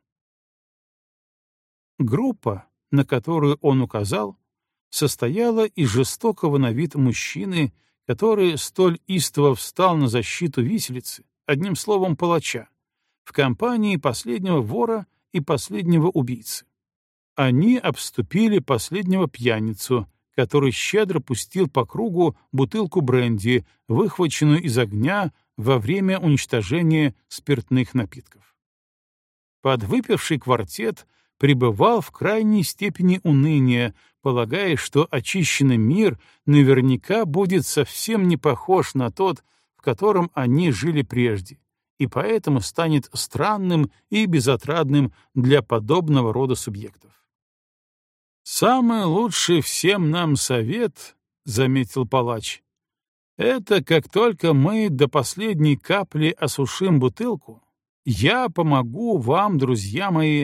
Группа, на которую он указал, состояла из жестокого на вид мужчины, который столь истово встал на защиту виселицы, одним словом, палача, в компании последнего вора и последнего убийцы. Они обступили последнего пьяницу, который щедро пустил по кругу бутылку бренди, выхваченную из огня во время уничтожения спиртных напитков. Подвыпивший квартет пребывал в крайней степени уныния, полагая, что очищенный мир наверняка будет совсем не похож на тот, в котором они жили прежде, и поэтому станет странным и безотрадным для подобного рода субъектов. «Самый лучший всем нам совет, — заметил палач, — это как только мы до последней капли осушим бутылку, я помогу вам, друзья мои,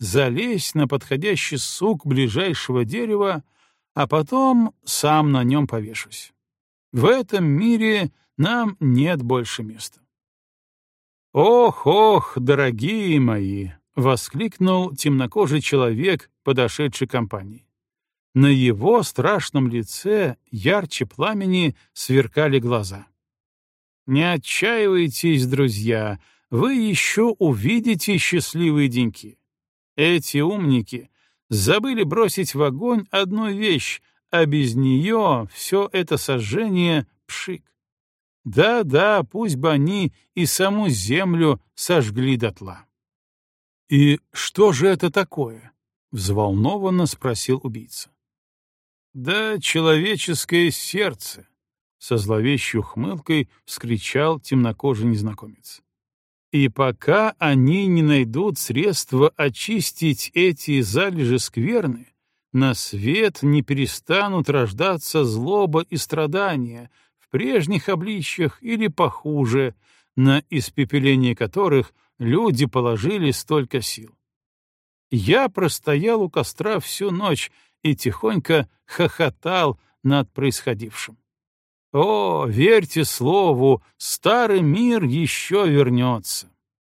залезть на подходящий сук ближайшего дерева, а потом сам на нем повешусь. В этом мире нам нет больше места. «Ох, ох, дорогие мои!» — воскликнул темнокожий человек, подошедший к компании. На его страшном лице ярче пламени сверкали глаза. «Не отчаивайтесь, друзья, вы еще увидите счастливые деньки. Эти умники забыли бросить в огонь одну вещь, а без нее все это сожжение — пшик. Да-да, пусть бы они и саму землю сожгли дотла». «И что же это такое?» — взволнованно спросил убийца. «Да человеческое сердце!» — со зловещей ухмылкой вскричал темнокожий незнакомец. «И пока они не найдут средства очистить эти залежи скверны, на свет не перестанут рождаться злоба и страдания в прежних обличьях или похуже, на испепеление которых люди положили столько сил. Я простоял у костра всю ночь и тихонько хохотал над происходившим. О, верьте слову, старый мир еще вернется.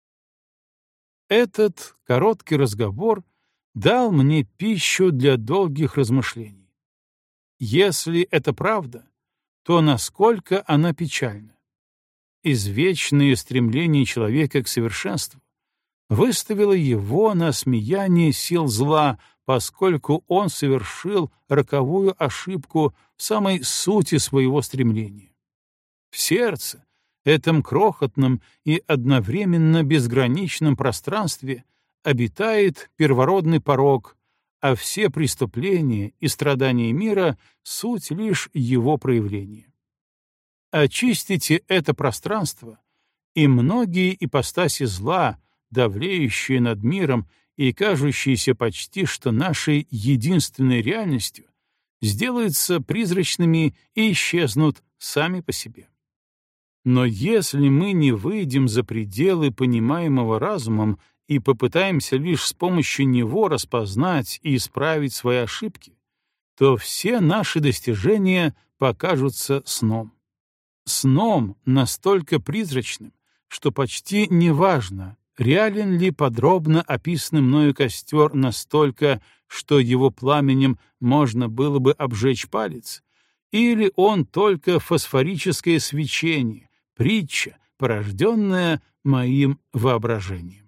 Этот короткий разговор дал мне пищу для долгих размышлений. Если это правда, то насколько она печальна. Извечное стремление человека к совершенству выставило его на смеяние сил зла, поскольку он совершил роковую ошибку в самой сути своего стремления. В сердце, этом крохотном и одновременно безграничном пространстве, обитает первородный порок, а все преступления и страдания мира — суть лишь его проявления. Очистите это пространство, и многие ипостаси зла, давлеющие над миром и кажущиеся почти что нашей единственной реальностью, сделаются призрачными и исчезнут сами по себе. Но если мы не выйдем за пределы понимаемого разумом и попытаемся лишь с помощью него распознать и исправить свои ошибки, то все наши достижения покажутся сном. Сном настолько призрачным, что почти неважно, реален ли подробно описанный мною костер настолько, что его пламенем можно было бы обжечь палец, или он только фосфорическое свечение, притча, порожденная моим воображением.